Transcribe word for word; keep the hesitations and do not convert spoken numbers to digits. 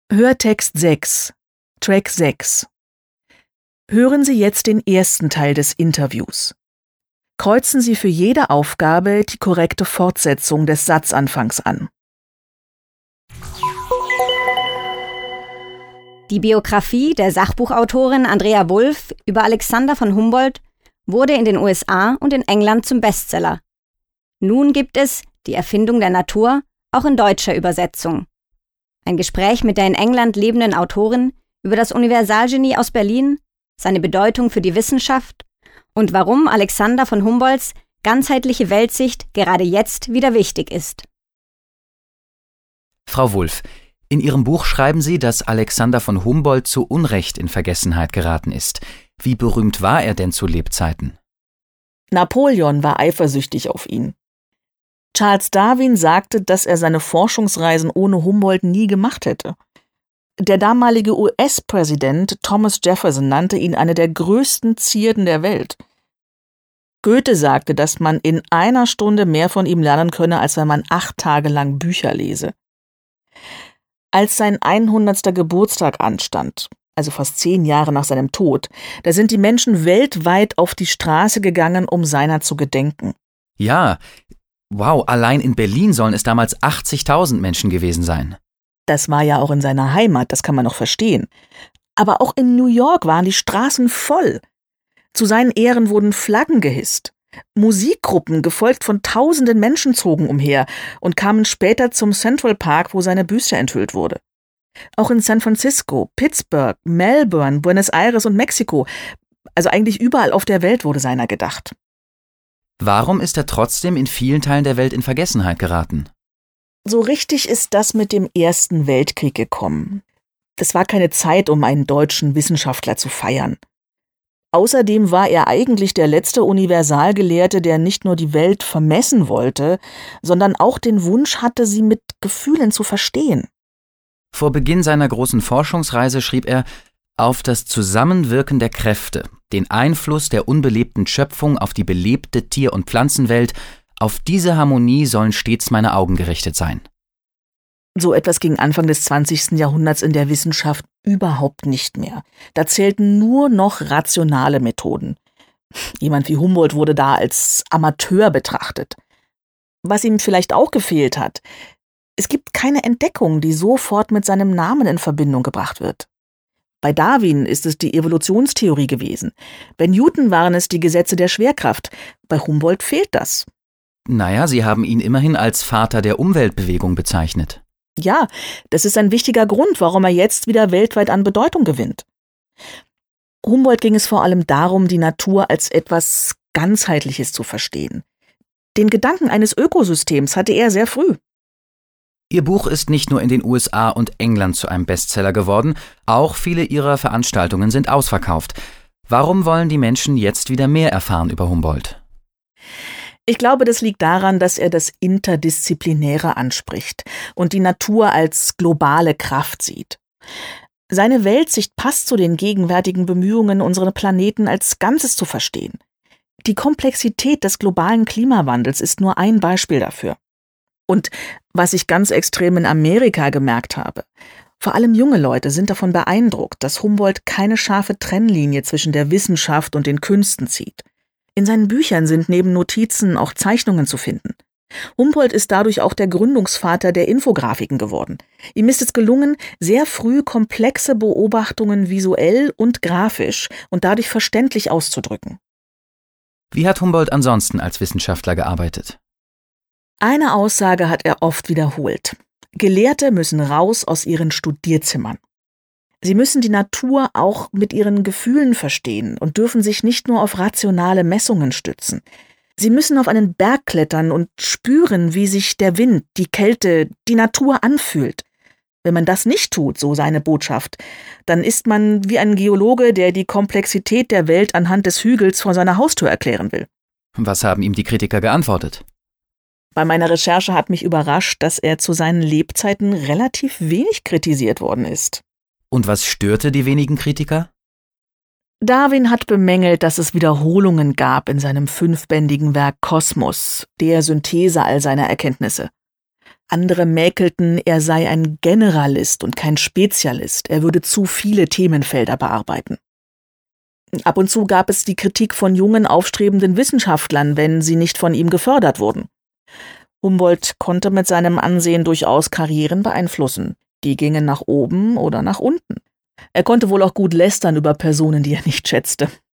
Hörtext sechs, Track sechs. Hören Sie jetzt den ersten Teil des Interviews. Kreuzen Sie für jede Aufgabe die korrekte Fortsetzung des Satzanfangs an. Die Biografie der Sachbuchautorin Andrea Wulf über Alexander von Humboldt wurde in den U S A und in England zum Bestseller. Nun gibt es Die Erfindung der Natur auch in deutscher Übersetzung. Ein Gespräch mit der in England lebenden Autorin über das Universalgenie aus Berlin, seine Bedeutung für die Wissenschaft und warum Alexander von Humboldts ganzheitliche Weltsicht gerade jetzt wieder wichtig ist. Frau Wulf, in Ihrem Buch schreiben Sie, dass Alexander von Humboldt zu Unrecht in Vergessenheit geraten ist. Wie berühmt war er denn zu Lebzeiten? Napoleon war eifersüchtig auf ihn. Charles Darwin sagte, dass er seine Forschungsreisen ohne Humboldt nie gemacht hätte. Der damalige U S-Präsident Thomas Jefferson nannte ihn eine der größten Zierden der Welt. Goethe sagte, dass man in einer Stunde mehr von ihm lernen könne, als wenn man acht Tage lang Bücher lese. Als sein hundertster Geburtstag anstand, also fast zehn Jahre nach seinem Tod, da sind die Menschen weltweit auf die Straße gegangen, um seiner zu gedenken. Ja, wow, allein in Berlin sollen es damals achtzigtausend Menschen gewesen sein. Das war ja auch in seiner Heimat, das kann man noch verstehen. Aber auch in New York waren die Straßen voll. Zu seinen Ehren wurden Flaggen gehisst. Musikgruppen, gefolgt von tausenden Menschen, zogen umher und kamen später zum Central Park, wo seine Büste enthüllt wurde. Auch in San Francisco, Pittsburgh, Melbourne, Buenos Aires und Mexiko, also eigentlich überall auf der Welt wurde seiner gedacht. Warum ist er trotzdem in vielen Teilen der Welt in Vergessenheit geraten? So richtig ist das mit dem Ersten Weltkrieg gekommen. Das war keine Zeit, um einen deutschen Wissenschaftler zu feiern. Außerdem war er eigentlich der letzte Universalgelehrte, der nicht nur die Welt vermessen wollte, sondern auch den Wunsch hatte, sie mit Gefühlen zu verstehen. Vor Beginn seiner großen Forschungsreise schrieb er: Auf das Zusammenwirken der Kräfte, den Einfluss der unbelebten Schöpfung auf die belebte Tier- und Pflanzenwelt, auf diese Harmonie sollen stets meine Augen gerichtet sein. So etwas ging Anfang des zwanzigsten Jahrhunderts in der Wissenschaft überhaupt nicht mehr. Da zählten nur noch rationale Methoden. Jemand wie Humboldt wurde da als Amateur betrachtet. Was ihm vielleicht auch gefehlt hat: Es gibt keine Entdeckung, die sofort mit seinem Namen in Verbindung gebracht wird. Bei Darwin ist es die Evolutionstheorie gewesen. Bei Newton waren es die Gesetze der Schwerkraft. Bei Humboldt fehlt das. Naja, Sie haben ihn immerhin als Vater der Umweltbewegung bezeichnet. Ja, das ist ein wichtiger Grund, warum er jetzt wieder weltweit an Bedeutung gewinnt. Humboldt ging es vor allem darum, die Natur als etwas Ganzheitliches zu verstehen. Den Gedanken eines Ökosystems hatte er sehr früh. Ihr Buch ist nicht nur in den U S A und England zu einem Bestseller geworden, auch viele Ihrer Veranstaltungen sind ausverkauft. Warum wollen die Menschen jetzt wieder mehr erfahren über Humboldt? Ich glaube, das liegt daran, dass er das Interdisziplinäre anspricht und die Natur als globale Kraft sieht. Seine Weltsicht passt zu den gegenwärtigen Bemühungen, unseren Planeten als Ganzes zu verstehen. Die Komplexität des globalen Klimawandels ist nur ein Beispiel dafür. Und was ich ganz extrem in Amerika gemerkt habe: Vor allem junge Leute sind davon beeindruckt, dass Humboldt keine scharfe Trennlinie zwischen der Wissenschaft und den Künsten zieht. In seinen Büchern sind neben Notizen auch Zeichnungen zu finden. Humboldt ist dadurch auch der Gründungsvater der Infografiken geworden. Ihm ist es gelungen, sehr früh komplexe Beobachtungen visuell und grafisch und dadurch verständlich auszudrücken. Wie hat Humboldt ansonsten als Wissenschaftler gearbeitet? Eine Aussage hat er oft wiederholt: Gelehrte müssen raus aus ihren Studierzimmern. Sie müssen die Natur auch mit ihren Gefühlen verstehen und dürfen sich nicht nur auf rationale Messungen stützen. Sie müssen auf einen Berg klettern und spüren, wie sich der Wind, die Kälte, die Natur anfühlt. Wenn man das nicht tut, so seine Botschaft, dann ist man wie ein Geologe, der die Komplexität der Welt anhand des Hügels vor seiner Haustür erklären will. Was haben ihm die Kritiker geantwortet? Bei meiner Recherche hat mich überrascht, dass er zu seinen Lebzeiten relativ wenig kritisiert worden ist. Und was störte die wenigen Kritiker? Darwin hat bemängelt, dass es Wiederholungen gab in seinem fünfbändigen Werk Kosmos, der Synthese all seiner Erkenntnisse. Andere mäkelten, er sei ein Generalist und kein Spezialist, er würde zu viele Themenfelder bearbeiten. Ab und zu gab es die Kritik von jungen, aufstrebenden Wissenschaftlern, wenn sie nicht von ihm gefördert wurden. Humboldt konnte mit seinem Ansehen durchaus Karrieren beeinflussen. Die gingen nach oben oder nach unten. Er konnte wohl auch gut lästern über Personen, die er nicht schätzte.